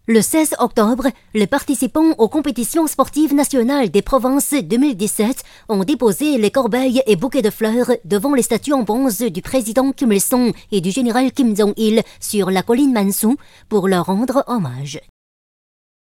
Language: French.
Le 16 octobre, les participants aux compétitions sportives nationales des provinces 2017 ont déposé les corbeilles et bouquets de fleurs devant les statues en bronze du président Kim Il-sung et du général Kim Jong-il sur la colline Mansu pour leur rendre hommage.